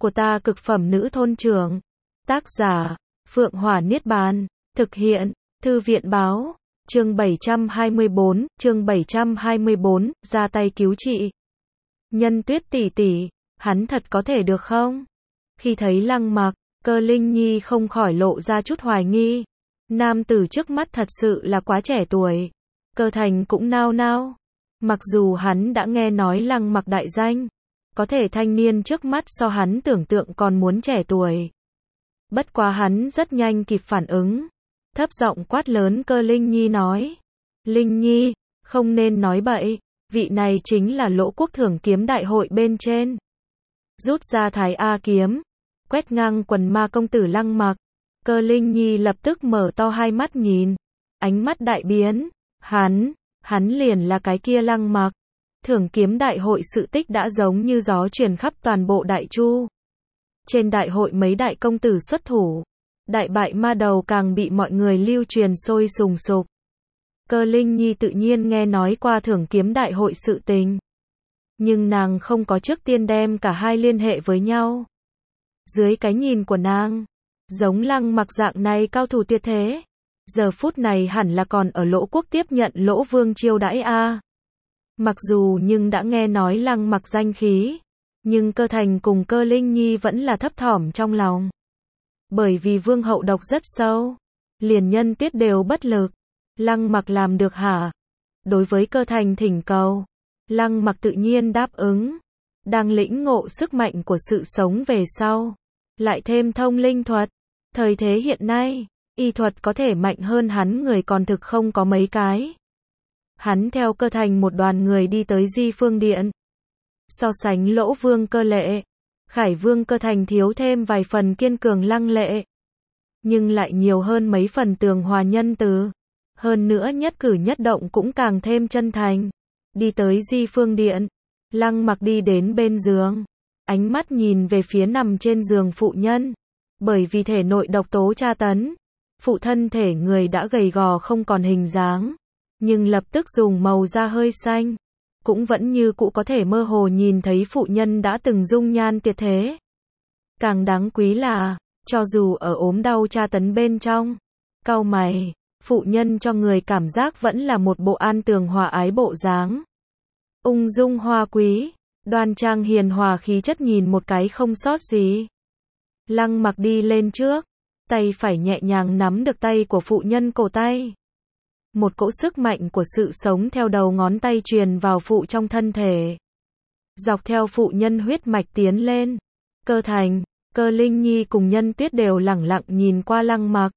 của ta cực phẩm nữ thôn trưởng. Tác giả, Phượng Hỏa Niết Bàn. Thực hiện, Thư viện báo. Chương 724, ra tay cứu chị. Nhân Tuyết tỷ tỷ, hắn thật có thể được không? Khi thấy Lăng Mặc, Cơ Linh Nhi không khỏi lộ ra chút hoài nghi. Nam tử trước mắt thật sự là quá trẻ tuổi. Cơ Thành cũng nao nao. Mặc dù hắn đã nghe nói Lăng Mặc đại danh, có thể thanh niên trước mắt so hắn tưởng tượng còn muốn trẻ tuổi. Bất quá hắn rất nhanh kịp phản ứng. Thấp giọng quát lớn Cơ Linh Nhi nói. Linh Nhi, không nên nói bậy, vị này chính là Lỗ Quốc thưởng kiếm đại hội bên trên. Rút ra Thái A kiếm, quét ngang quần ma công tử Lăng Mặc. Cơ Linh Nhi lập tức mở to hai mắt nhìn, ánh mắt đại biến. Hắn liền là cái kia Lăng Mặc. Thưởng kiếm đại hội sự tích đã giống như gió truyền khắp toàn bộ Đại Chu. Trên đại hội mấy đại công tử xuất thủ, đại bại ma đầu càng bị mọi người lưu truyền sôi sùng sục. Cơ Linh Nhi tự nhiên nghe nói qua thưởng kiếm đại hội sự tình, nhưng nàng không có trước tiên đem cả hai liên hệ với nhau. Dưới cái nhìn của nàng, giống Lăng Mặc dạng này cao thủ tuyệt thế, giờ phút này hẳn là còn ở Lỗ Quốc tiếp nhận Lỗ Vương chiêu đãi a. Mặc dù nhưng đã nghe nói Lăng Mặc danh khí, nhưng Cơ Thành cùng Cơ Linh Nhi vẫn là thấp thỏm trong lòng. Bởi vì Vương hậu độc rất sâu, liền Nhân Tuyết đều bất lực. Lăng Mặc làm được hả? Đối với Cơ Thành thỉnh cầu, Lăng Mặc tự nhiên đáp ứng. Đang lĩnh ngộ sức mạnh của sự sống về sau, lại thêm thông linh thuật. Thời thế hiện nay, y thuật có thể mạnh hơn hắn người còn thực không có mấy cái. Hắn theo Cơ Thành một đoàn người đi tới Di Phương Điện. So sánh Lỗ Vương Cơ Lệ, Khải Vương Cơ Thành thiếu thêm vài phần kiên cường lăng lệ, nhưng lại nhiều hơn mấy phần tường hòa nhân từ. Hơn nữa nhất cử nhất động cũng càng thêm chân thành. Đi tới Di Phương Điện, Lăng Mặc đi đến bên giường, ánh mắt nhìn về phía nằm trên giường phụ nhân. Bởi vì thể nội độc tố tra tấn, phụ thân thể người đã gầy gò không còn hình dáng, nhưng lập tức dùng màu da hơi xanh, cũng vẫn như cũ có thể mơ hồ nhìn thấy phụ nhân đã từng dung nhan tuyệt thế. Càng đáng quý là, cho dù ở ốm đau tra tấn bên trong, cau mày, phụ nhân cho người cảm giác vẫn là một bộ an tường hòa ái bộ dáng. Ung dung hoa quý, đoan trang hiền hòa khí chất nhìn một cái không sót gì. Lăng Mặc đi lên trước, tay phải nhẹ nhàng nắm được tay của phụ nhân cổ tay. Một cỗ sức mạnh của sự sống theo đầu ngón tay truyền vào phụ trong thân thể. Dọc theo phụ nhân huyết mạch tiến lên. Cơ Thành, Cơ Linh Nhi cùng Nhân Tuyết đều lẳng lặng nhìn qua Lăng Mặc.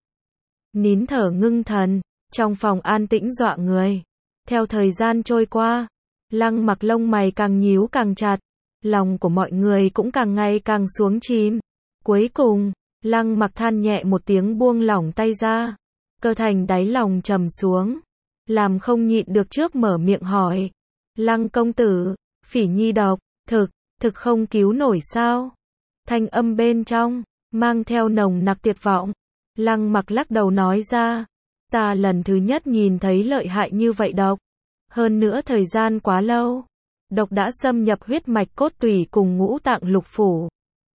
Nín thở ngưng thần, trong phòng an tĩnh dọa người. Theo thời gian trôi qua, Lăng Mặc lông mày càng nhíu càng chặt, lòng của mọi người cũng càng ngày càng xuống chìm. Cuối cùng, Lăng Mặc than nhẹ một tiếng buông lỏng tay ra. Cơ Thành đáy lòng trầm xuống, làm không nhịn được trước mở miệng hỏi. Lăng công tử, Phỉ Nhi độc, thực không cứu nổi sao? Thanh âm bên trong, mang theo nồng nặc tuyệt vọng. Lăng Mặc lắc đầu nói ra, ta lần thứ nhất nhìn thấy lợi hại như vậy độc. Hơn nữa thời gian quá lâu, độc đã xâm nhập huyết mạch cốt tủy cùng ngũ tạng lục phủ.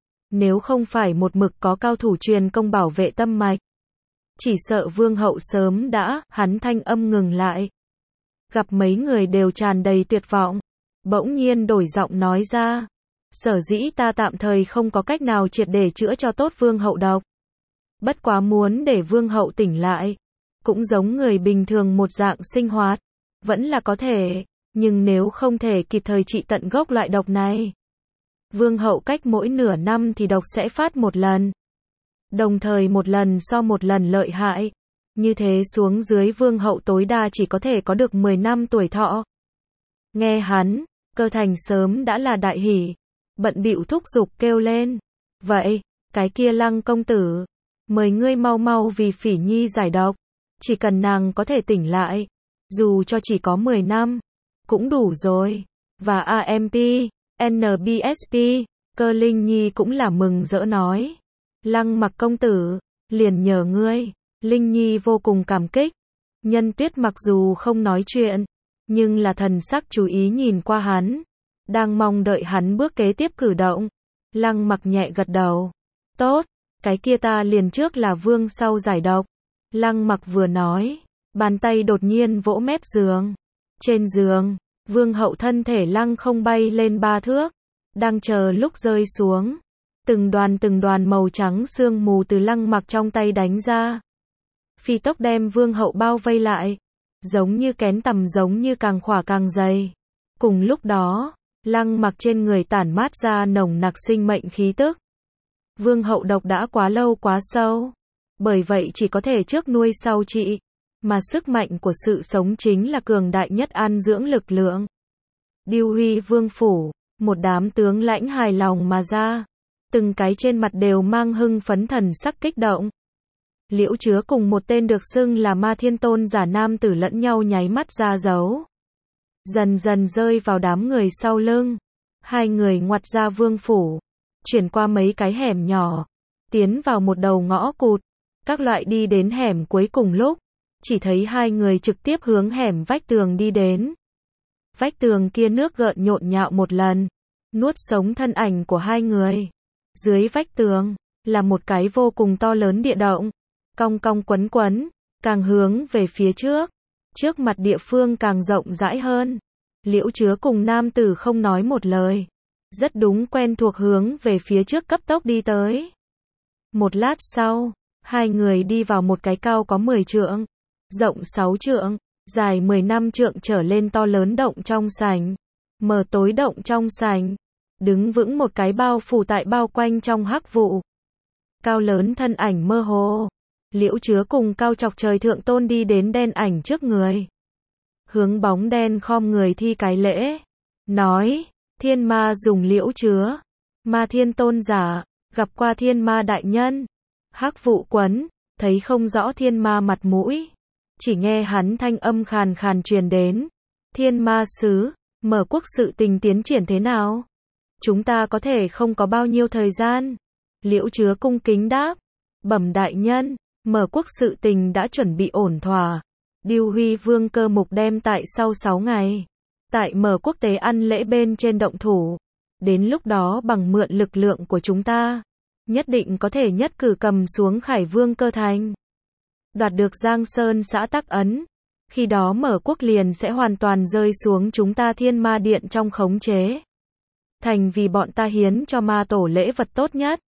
Nếu không phải một mực có cao thủ truyền công bảo vệ tâm mạch, chỉ sợ Vương hậu sớm đã. Hắn thanh âm ngừng lại. Gặp mấy người đều tràn đầy tuyệt vọng, bỗng nhiên đổi giọng nói ra, sở dĩ ta tạm thời không có cách nào triệt để chữa cho tốt Vương hậu độc. Bất quá muốn để Vương hậu tỉnh lại, cũng giống người bình thường một dạng sinh hoạt, vẫn là có thể, nhưng nếu không thể kịp thời trị tận gốc loại độc này, Vương hậu cách mỗi nửa năm thì độc sẽ phát một lần. Đồng thời một lần so một lần lợi hại. Như thế xuống dưới Vương hậu tối đa chỉ có thể có được 10 năm tuổi thọ. Nghe hắn, Cơ Thành sớm đã là đại hỉ, bận bịu thúc giục kêu lên. Vậy, cái kia Lăng công tử, mời ngươi mau mau vì Phỉ Nhi giải độc. Chỉ cần nàng có thể tỉnh lại, dù cho chỉ có 10 năm, cũng đủ rồi. Và AMP, NBSP, Cơ Linh Nhi cũng là mừng rỡ nói. Lăng Mặc công tử, liền nhờ ngươi. Linh Nhi vô cùng cảm kích. Nhân Tuyết mặc dù không nói chuyện, nhưng là thần sắc chú ý nhìn qua hắn, đang mong đợi hắn bước kế tiếp cử động. Lăng Mặc nhẹ gật đầu. Tốt, cái kia ta liền trước là vương sau giải độc. Lăng Mặc vừa nói, bàn tay đột nhiên vỗ mép giường. Trên giường, vương hậu thân thể lăng không bay lên 3 thước, đang chờ lúc rơi xuống. Từng đoàn màu trắng sương mù từ Lăng Mặc trong tay đánh ra. Phi tốc đem vương hậu bao vây lại, giống như kén tằm, giống như càng khỏa càng dày. Cùng lúc đó, Lăng Mặc trên người tản mát ra nồng nặc sinh mệnh khí tức. Vương hậu độc đã quá lâu quá sâu, bởi vậy chỉ có thể trước nuôi sau trị, mà sức mạnh của sự sống chính là cường đại nhất an dưỡng lực lượng. Điêu Huy vương phủ, một đám tướng lãnh hài lòng mà ra, từng cái trên mặt đều mang hưng phấn thần sắc kích động. Liễu Chứa cùng một tên được xưng là Ma Thiên Tôn giả nam tử lẫn nhau nháy mắt ra dấu, dần dần rơi vào đám người sau lưng. Hai người ngoặt ra vương phủ, chuyển qua mấy cái hẻm nhỏ, tiến vào một đầu ngõ cụt, các loại đi đến hẻm cuối cùng lúc, chỉ thấy hai người trực tiếp hướng hẻm vách tường đi đến. Vách tường kia nước gợn nhộn nhạo một lần, nuốt sống thân ảnh của hai người. Dưới vách tường, là một cái vô cùng to lớn địa động, cong cong quấn quấn, càng hướng về phía trước. Trước mặt địa phương càng rộng rãi hơn. Liễu Chứa cùng nam tử không nói một lời, rất đúng quen thuộc hướng về phía trước cấp tốc đi tới. Một lát sau, hai người đi vào một cái cao có 10 trượng, rộng 6 trượng, dài 15 trượng trở lên to lớn động trong sảnh. Mờ tối động trong sảnh, đứng vững một cái bao phủ tại bao quanh trong hắc vụ. Cao lớn thân ảnh mơ hồ. Liễu Chứa cùng Cao Chọc Trời Thượng Tôn đi đến đen ảnh trước người. Hướng bóng đen khom người thi cái lễ. Nói, thiên ma dùng Liễu Chứa. Ma Thiên Tôn giả, gặp qua thiên ma đại nhân. Hắc vụ quấn, thấy không rõ thiên ma mặt mũi. Chỉ nghe hắn thanh âm khàn khàn truyền đến. Thiên ma sứ, Mở quốc sự tình tiến triển thế nào? Chúng ta có thể không có bao nhiêu thời gian. Liễu Chứa cung kính đáp. Bẩm đại nhân, Mở quốc sự tình đã chuẩn bị ổn thỏa. Điêu Huy vương cơ mục đem tại sau 6 ngày. Tại Mở quốc tế ăn lễ bên trên động thủ. Đến lúc đó bằng mượn lực lượng của chúng ta, nhất định có thể nhất cử cầm xuống Khải Vương Cơ Thành. Đoạt được Giang Sơn xã Tắc Ấn. Khi đó Mở quốc liền sẽ hoàn toàn rơi xuống chúng ta Thiên Ma Điện trong khống chế. Thành vì bọn ta hiến cho ma tổ lễ vật tốt nhất.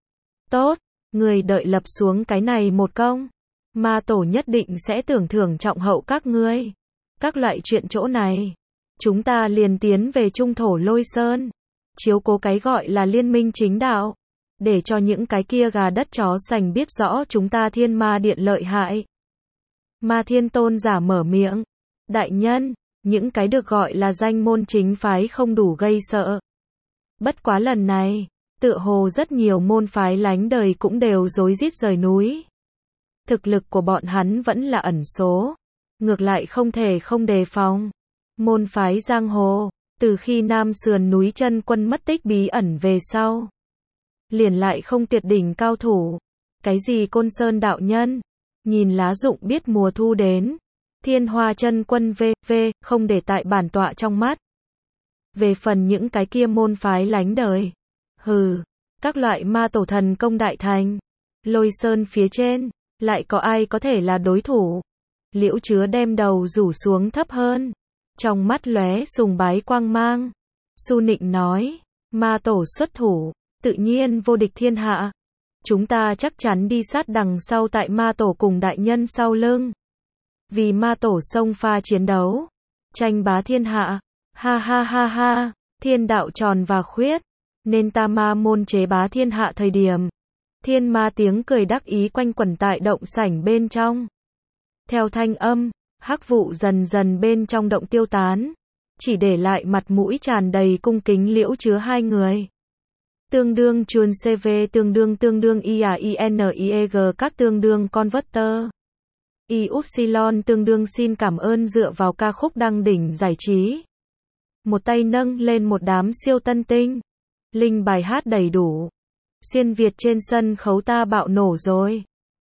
Tốt, người đợi lập xuống cái này một công. Ma tổ nhất định sẽ tưởng thưởng trọng hậu các ngươi. Các loại chuyện chỗ này, chúng ta liền tiến về Trung Thổ Lôi Sơn. Chiếu cố cái gọi là liên minh chính đạo. Để cho những cái kia gà đất chó sành biết rõ chúng ta Thiên Ma Điện lợi hại. Ma Thiên Tôn giả mở miệng. Đại nhân, những cái được gọi là danh môn chính phái không đủ gây sợ. Bất quá lần này, tựa hồ rất nhiều môn phái lánh đời cũng đều rối rít rời núi. Thực lực của bọn hắn vẫn là ẩn số. Ngược lại không thể không đề phòng. Môn phái giang hồ, từ khi Nam Sườn núi Chân Quân mất tích bí ẩn về sau, liền lại không tuyệt đỉnh cao thủ. Cái gì Côn Sơn đạo nhân, nhìn lá rụng biết mùa thu đến. Thiên Hoa Chân Quân v.v. không để tại bản tọa trong mắt. Về phần những cái kia môn phái lánh đời, hừ, các loại ma tổ thần công đại thành, Lôi Sơn phía trên, lại có ai có thể là đối thủ? Liễu Chứa đem đầu rủ xuống thấp hơn, trong mắt lóe sùng bái quang mang. Su Nịnh nói, ma tổ xuất thủ, tự nhiên vô địch thiên hạ. Chúng ta chắc chắn đi sát đằng sau tại ma tổ cùng đại nhân sau lưng. Vì ma tổ xông pha chiến đấu, tranh bá thiên hạ. Ha ha ha ha, thiên đạo tròn và khuyết, nên ta ma môn chế bá thiên hạ thời điểm. Thiên ma tiếng cười đắc ý quanh quẩn tại động sảnh bên trong. Theo thanh âm, hắc vụ dần dần bên trong động tiêu tán, chỉ để lại mặt mũi tràn đầy cung kính Liễu Chứa hai người. Tương đương chuồn CV tương đương IAINIEG các tương đương converter. Y-Upsilon tương đương xin cảm ơn dựa vào ca khúc đăng đỉnh giải trí. Một tay nâng lên một đám siêu tân tinh. Linh bài hát đầy đủ. Xuyên Việt trên sân khấu ta bạo nổ rồi.